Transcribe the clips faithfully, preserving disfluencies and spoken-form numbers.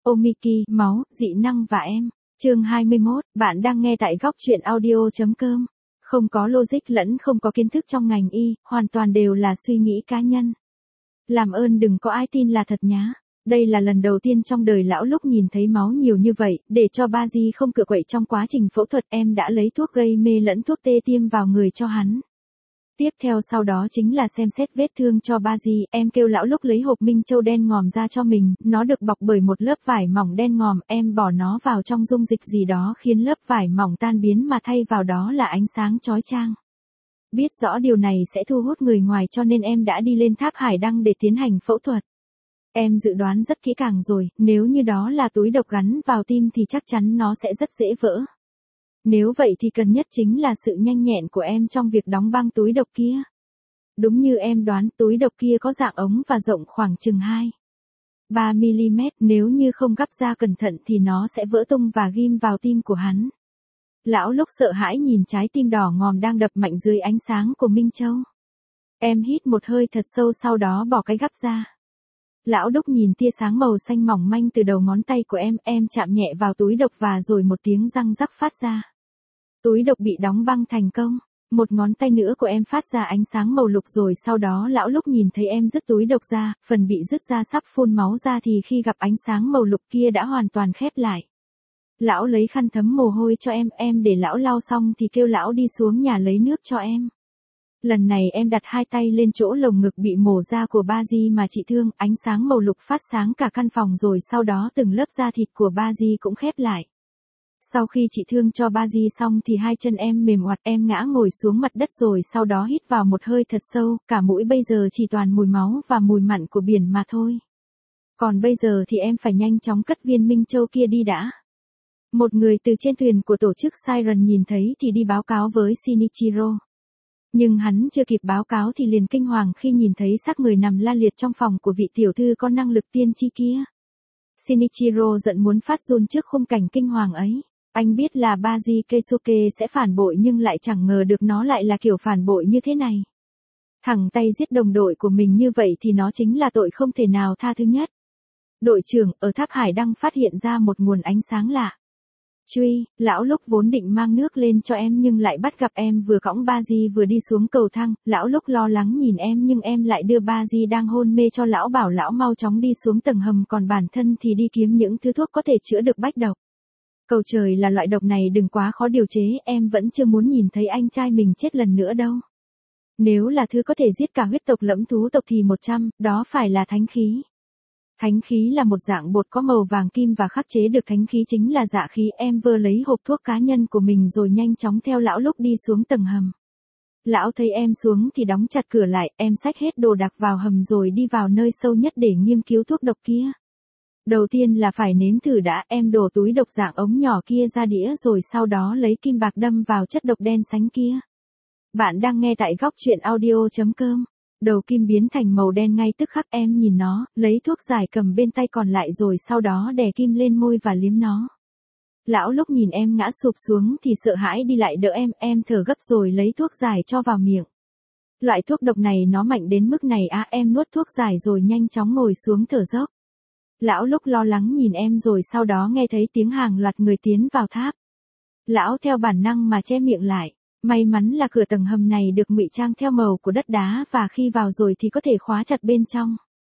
Omiki, máu, dị năng và em. Chương hai mươi mốt, bạn đang nghe tại góc truyện audio.com. Không có logic lẫn không có kiến thức trong ngành y, hoàn toàn đều là suy nghĩ cá nhân. Làm ơn đừng có ai tin là thật nhá. Đây là lần đầu tiên trong đời lão lúc nhìn thấy máu nhiều như vậy, để cho ba Di không cựa quậy trong quá trình phẫu thuật em đã lấy thuốc gây mê lẫn thuốc tê tiêm vào người cho hắn. Tiếp theo sau đó chính là xem xét vết thương cho ba Di, em kêu lão lúc lấy hộp minh châu đen ngòm ra cho mình, nó được bọc bởi một lớp vải mỏng đen ngòm, em bỏ nó vào trong dung dịch gì đó khiến lớp vải mỏng tan biến mà thay vào đó là ánh sáng chói chang. Biết rõ điều này sẽ thu hút người ngoài cho nên em đã đi lên tháp Hải Đăng để tiến hành phẫu thuật. Em dự đoán rất kỹ càng rồi, nếu như đó là túi độc gắn vào tim thì chắc chắn nó sẽ rất dễ vỡ. Nếu vậy thì cần nhất chính là sự nhanh nhẹn của em trong việc đóng băng túi độc kia. Đúng như em đoán, túi độc kia có dạng ống và rộng khoảng chừng hai ba mi-li-mét, nếu như không gắp ra cẩn thận thì nó sẽ vỡ tung và ghim vào tim của hắn. Lão lúc sợ hãi nhìn trái tim đỏ ngòm đang đập mạnh dưới ánh sáng của Minh Châu. Em hít một hơi thật sâu sau đó bỏ cái gắp ra. Lão đúc nhìn tia sáng màu xanh mỏng manh từ đầu ngón tay của em, em chạm nhẹ vào túi độc và rồi một tiếng răng rắc phát ra. Túi độc bị đóng băng thành công. Một ngón tay nữa của em phát ra ánh sáng màu lục rồi sau đó lão lúc nhìn thấy em rứt túi độc ra, phần bị rứt ra sắp phun máu ra thì khi gặp ánh sáng màu lục kia đã hoàn toàn khép lại. Lão lấy khăn thấm mồ hôi cho em, em để lão lau xong thì kêu lão đi xuống nhà lấy nước cho em. Lần này em đặt hai tay lên chỗ lồng ngực bị mổ ra của ba Di mà chị thương, ánh sáng màu lục phát sáng cả căn phòng rồi sau đó từng lớp da thịt của ba Di cũng khép lại. Sau khi chị thương cho ba Di xong thì hai chân em mềm oặt, em ngã ngồi xuống mặt đất rồi sau đó hít vào một hơi thật sâu, cả mũi bây giờ chỉ toàn mùi máu và mùi mặn của biển mà thôi. Còn bây giờ thì em phải nhanh chóng cất viên Minh Châu kia đi đã. Một người từ trên thuyền của tổ chức Siren nhìn thấy thì đi báo cáo với Shinichiro. Nhưng hắn chưa kịp báo cáo thì liền kinh hoàng khi nhìn thấy xác người nằm la liệt trong phòng của vị tiểu thư có năng lực tiên tri kia. Shinichiro giận muốn phát run trước khung cảnh kinh hoàng ấy. Anh biết là Baji Keisuke sẽ phản bội nhưng lại chẳng ngờ được nó lại là kiểu phản bội như thế này. Thẳng tay giết đồng đội của mình như vậy thì nó chính là tội không thể nào tha thứ nhất. Đội trưởng ở tháp Hải Đăng phát hiện ra một nguồn ánh sáng lạ. Truy, lão lúc vốn định mang nước lên cho em nhưng lại bắt gặp em vừa cõng ba Di vừa đi xuống cầu thang, lão lúc lo lắng nhìn em nhưng em lại đưa ba Di đang hôn mê cho lão bảo lão mau chóng đi xuống tầng hầm còn bản thân thì đi kiếm những thứ thuốc có thể chữa được bách độc. Cầu trời là loại độc này đừng quá khó điều chế, em vẫn chưa muốn nhìn thấy anh trai mình chết lần nữa đâu. Nếu là thứ có thể giết cả huyết tộc lẫn thú tộc thì một trăm, đó phải là thánh khí. Thánh khí là một dạng bột có màu vàng kim và khắc chế được thánh khí chính là dạ khí. Em vừa lấy hộp thuốc cá nhân của mình rồi nhanh chóng theo lão lúc đi xuống tầng hầm. Lão thấy em xuống thì đóng chặt cửa lại, em xách hết đồ đạc vào hầm rồi đi vào nơi sâu nhất để nghiên cứu thuốc độc kia. Đầu tiên là phải nếm thử đã, em đổ túi độc dạng ống nhỏ kia ra đĩa rồi sau đó lấy kim bạc đâm vào chất độc đen sánh kia. Bạn đang nghe tại góc truyện audio.com. Đầu kim biến thành màu đen ngay tức khắc em nhìn nó, lấy thuốc giải cầm bên tay còn lại rồi sau đó đè kim lên môi và liếm nó. Lão lúc nhìn em ngã sụp xuống thì sợ hãi đi lại đỡ em, em thở gấp rồi lấy thuốc giải cho vào miệng. Loại thuốc độc này nó mạnh đến mức này à, em nuốt thuốc giải rồi nhanh chóng ngồi xuống thở dốc. Lão lúc lo lắng nhìn em rồi sau đó nghe thấy tiếng hàng loạt người tiến vào tháp. Lão theo bản năng mà che miệng lại. May mắn là cửa tầng hầm này được ngụy trang theo màu của đất đá và khi vào rồi thì có thể khóa chặt bên trong.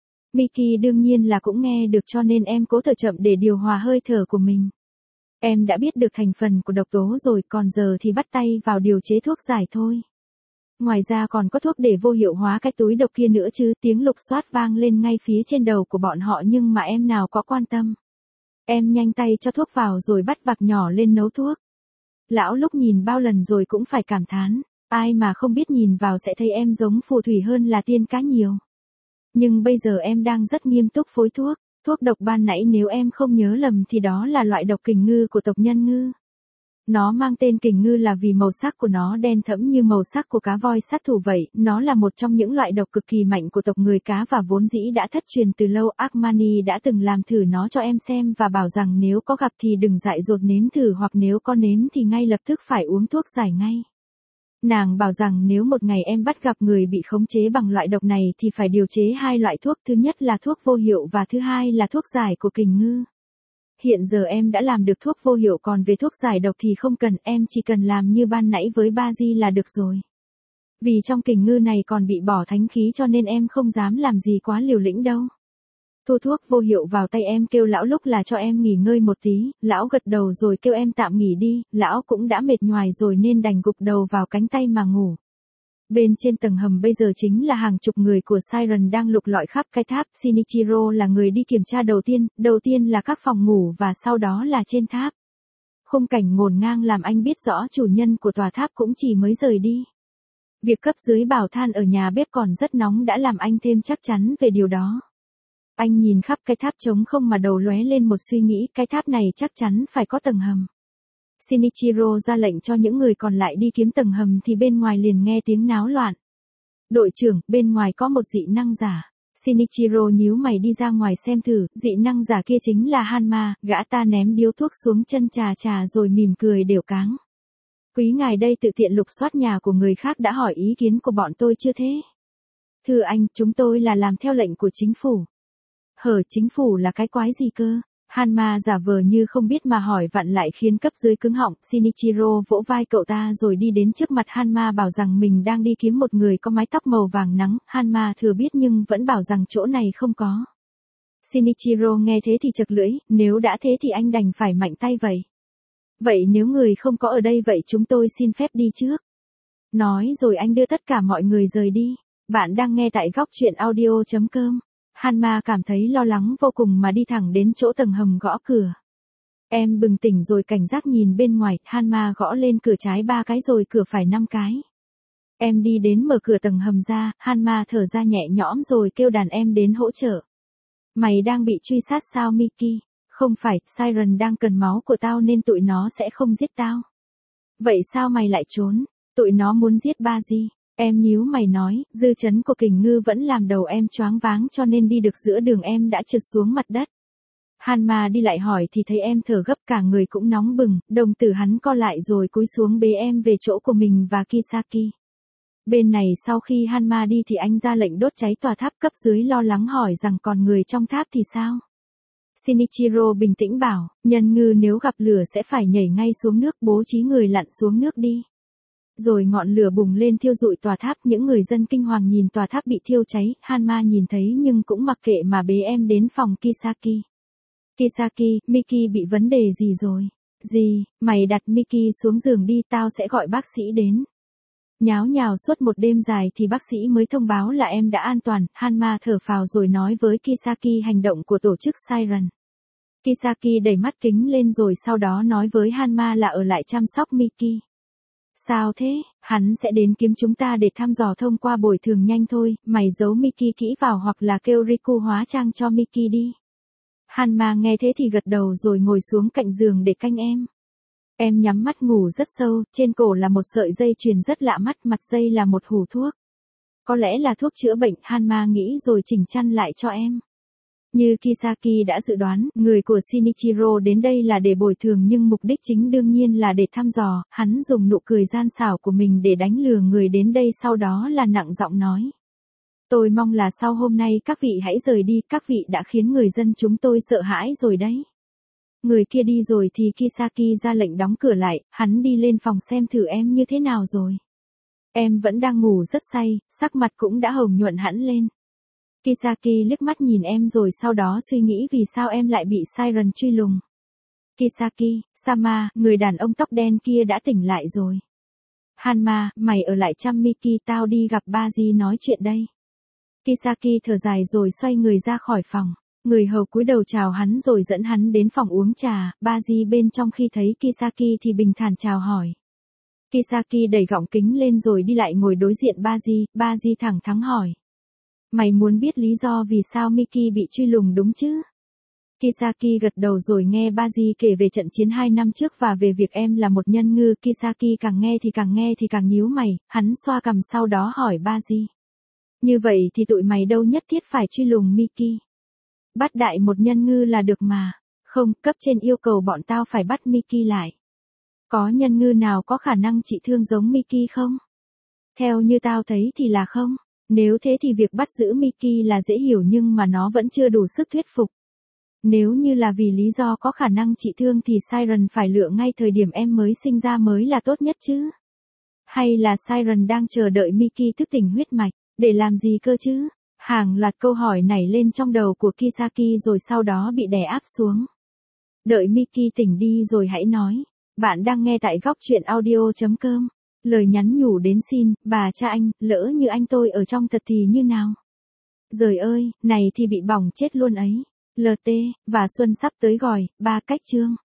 Miki đương nhiên là cũng nghe được cho nên em cố thở chậm để điều hòa hơi thở của mình. Em đã biết được thành phần của độc tố rồi còn giờ thì bắt tay vào điều chế thuốc giải thôi. Ngoài ra còn có thuốc để vô hiệu hóa cái túi độc kia nữa chứ, tiếng lục soát vang lên ngay phía trên đầu của bọn họ nhưng mà em nào có quan tâm. Em nhanh tay cho thuốc vào rồi bắt vạc nhỏ lên nấu thuốc. Lão lúc nhìn bao lần rồi cũng phải cảm thán, ai mà không biết nhìn vào sẽ thấy em giống phù thủy hơn là tiên cá nhiều. Nhưng bây giờ em đang rất nghiêm túc phối thuốc, thuốc độc ban nãy nếu em không nhớ lầm thì đó là loại độc kình ngư của tộc nhân ngư. Nó mang tên kình ngư là vì màu sắc của nó đen thẫm như màu sắc của cá voi sát thủ vậy, nó là một trong những loại độc cực kỳ mạnh của tộc người cá và vốn dĩ đã thất truyền từ lâu. Armani đã từng làm thử nó cho em xem và bảo rằng nếu có gặp thì đừng dại dột nếm thử hoặc nếu có nếm thì ngay lập tức phải uống thuốc giải ngay. Nàng bảo rằng nếu một ngày em bắt gặp người bị khống chế bằng loại độc này thì phải điều chế hai loại thuốc, thứ nhất là thuốc vô hiệu và thứ hai là thuốc giải của kình ngư. hiện giờ em đã làm được thuốc vô hiệu còn về thuốc giải độc thì không cần, em chỉ cần làm như ban nãy với ba di là được rồi. Vì trong kình ngư này còn bị bỏ thánh khí cho nên em không dám làm gì quá liều lĩnh đâu. Thu thuốc vô hiệu vào tay em kêu lão lúc là cho em nghỉ ngơi một tí, lão gật đầu rồi kêu em tạm nghỉ đi, lão cũng đã mệt nhoài rồi nên đành gục đầu vào cánh tay mà ngủ. Bên trên tầng hầm bây giờ chính là hàng chục người của Siren đang lục lọi khắp cái tháp, Shinichiro là người đi kiểm tra đầu tiên, đầu tiên là các phòng ngủ và sau đó là trên tháp. Khung cảnh ngổn ngang làm anh biết rõ chủ nhân của tòa tháp cũng chỉ mới rời đi. Việc cấp dưới bảo than ở nhà bếp còn rất nóng đã làm anh thêm chắc chắn về điều đó. Anh nhìn khắp cái tháp trống không mà đầu lóe lên một suy nghĩ, cái tháp này chắc chắn phải có tầng hầm. Shinichiro ra lệnh cho những người còn lại đi kiếm tầng hầm thì bên ngoài liền nghe tiếng náo loạn. Đội trưởng, bên ngoài có một dị năng giả. Shinichiro nhíu mày đi ra ngoài xem thử, dị năng giả kia chính là Hanma, gã ta ném điếu thuốc xuống chân trà trà rồi mỉm cười đều cáng. Quý ngài đây tự tiện lục soát nhà của người khác đã hỏi ý kiến của bọn tôi chưa thế? Thưa anh, chúng tôi là làm theo lệnh của chính phủ. Hở, chính phủ là cái quái gì cơ? Hanma giả vờ như không biết mà hỏi vặn lại khiến cấp dưới cứng họng. Shinichiro vỗ vai cậu ta rồi đi đến trước mặt Hanma bảo rằng mình đang đi kiếm một người có mái tóc màu vàng nắng. Hanma thừa biết nhưng vẫn bảo rằng chỗ này không có. Shinichiro nghe thế thì chật lưỡi, nếu đã thế thì anh đành phải mạnh tay vậy. Vậy nếu người không có ở đây vậy chúng tôi xin phép đi trước. Nói rồi anh đưa tất cả mọi người rời đi. Bạn đang nghe tại góc truyện audio chấm com. Hanma cảm thấy lo lắng vô cùng mà đi thẳng đến chỗ tầng hầm gõ cửa. Em bừng tỉnh rồi cảnh giác nhìn bên ngoài, Hanma gõ lên cửa trái ba cái rồi cửa phải năm cái. Em đi đến mở cửa tầng hầm ra, Hanma thở ra nhẹ nhõm rồi kêu đàn em đến hỗ trợ. Mày đang bị truy sát sao Miki? Không phải, Siren đang cần máu của tao nên tụi nó sẽ không giết tao. Vậy sao mày lại trốn? Tụi nó muốn giết ba gì? Em nhíu mày nói, dư chấn của kình ngư vẫn làm đầu em choáng váng cho nên đi được giữa đường em đã trượt xuống mặt đất. Hanma đi lại hỏi thì thấy em thở gấp cả người cũng nóng bừng, đồng tử hắn co lại rồi cúi xuống bế em về chỗ của mình và Kisaki. Bên này sau khi Hanma đi thì anh ra lệnh đốt cháy tòa tháp, cấp dưới lo lắng hỏi rằng còn người trong tháp thì sao? Shinichiro bình tĩnh bảo, nhân ngư nếu gặp lửa sẽ phải nhảy ngay xuống nước, bố trí người lặn xuống nước đi. Rồi ngọn lửa bùng lên thiêu rụi tòa tháp, những người dân kinh hoàng nhìn tòa tháp bị thiêu cháy, Hanma nhìn thấy nhưng cũng mặc kệ mà bế em đến phòng Kisaki. Kisaki, Miki bị vấn đề gì rồi? Gì, mày đặt Miki xuống giường đi, tao sẽ gọi bác sĩ đến. Nháo nhào suốt một đêm dài thì bác sĩ mới thông báo là em đã an toàn, Hanma thở phào rồi nói với Kisaki hành động của tổ chức Siren. Kisaki đẩy mắt kính lên rồi sau đó nói với Hanma là ở lại chăm sóc Miki. Sao thế, hắn sẽ đến kiếm chúng ta để thăm dò thông qua bồi thường nhanh thôi, mày giấu Miki kỹ vào hoặc là kêu Riku hóa trang cho Miki đi. Hanma nghe thế thì gật đầu rồi ngồi xuống cạnh giường để canh em. Em nhắm mắt ngủ rất sâu, trên cổ là một sợi dây chuyền rất lạ mắt, mặt dây là một hũ thuốc. Có lẽ là thuốc chữa bệnh, Hanma nghĩ rồi chỉnh chăn lại cho em. Như Kisaki đã dự đoán, người của Shinichiro đến đây là để bồi thường nhưng mục đích chính đương nhiên là để thăm dò, hắn dùng nụ cười gian xảo của mình để đánh lừa người đến đây sau đó là nặng giọng nói. Tôi mong là sau hôm nay các vị hãy rời đi, các vị đã khiến người dân chúng tôi sợ hãi rồi đấy. Người kia đi rồi thì Kisaki ra lệnh đóng cửa lại, hắn đi lên phòng xem thử em như thế nào rồi. Em vẫn đang ngủ rất say, sắc mặt cũng đã hồng nhuận hẳn lên. Kisaki liếc mắt nhìn em rồi sau đó suy nghĩ vì sao em lại bị Siren truy lùng. Kisaki, Sama, người đàn ông tóc đen kia đã tỉnh lại rồi. Hanma, mày ở lại chăm Miki, tao đi gặp Baji nói chuyện đây. Kisaki thở dài rồi xoay người ra khỏi phòng. Người hầu cúi đầu chào hắn rồi dẫn hắn đến phòng uống trà, Baji bên trong khi thấy Kisaki thì bình thản chào hỏi. Kisaki đẩy gọng kính lên rồi đi lại ngồi đối diện Baji, Baji thẳng thắn hỏi. Mày muốn biết lý do vì sao Miki bị truy lùng đúng chứ? Kisaki gật đầu rồi nghe Baji kể về trận chiến hai năm trước và về việc em là một nhân ngư. Kisaki càng nghe thì càng nghe thì càng nhíu mày, hắn xoa cằm sau đó hỏi Baji. Như vậy thì tụi mày đâu nhất thiết phải truy lùng Miki. Bắt đại một nhân ngư là được mà. Không, cấp trên yêu cầu bọn tao phải bắt Miki lại. Có nhân ngư nào có khả năng trị thương giống Miki không? Theo như tao thấy thì là không. Nếu thế thì việc bắt giữ Miki là dễ hiểu nhưng mà nó vẫn chưa đủ sức thuyết phục. Nếu như là vì lý do có khả năng trị thương thì Siren phải lựa ngay thời điểm em mới sinh ra mới là tốt nhất chứ. Hay là Siren đang chờ đợi Miki thức tỉnh huyết mạch, để làm gì cơ chứ? Hàng loạt câu hỏi nảy lên trong đầu của Kisaki rồi sau đó bị đè áp xuống. Đợi Miki tỉnh đi rồi hãy nói. Bạn đang nghe tại góc truyện audio chấm com. Lời nhắn nhủ đến xin, bà cha anh, lỡ như anh tôi ở trong thật thì như nào? Giời ơi, này thì bị bỏng chết luôn ấy. lờ tê, và Xuân sắp tới gọi, ba cách chương.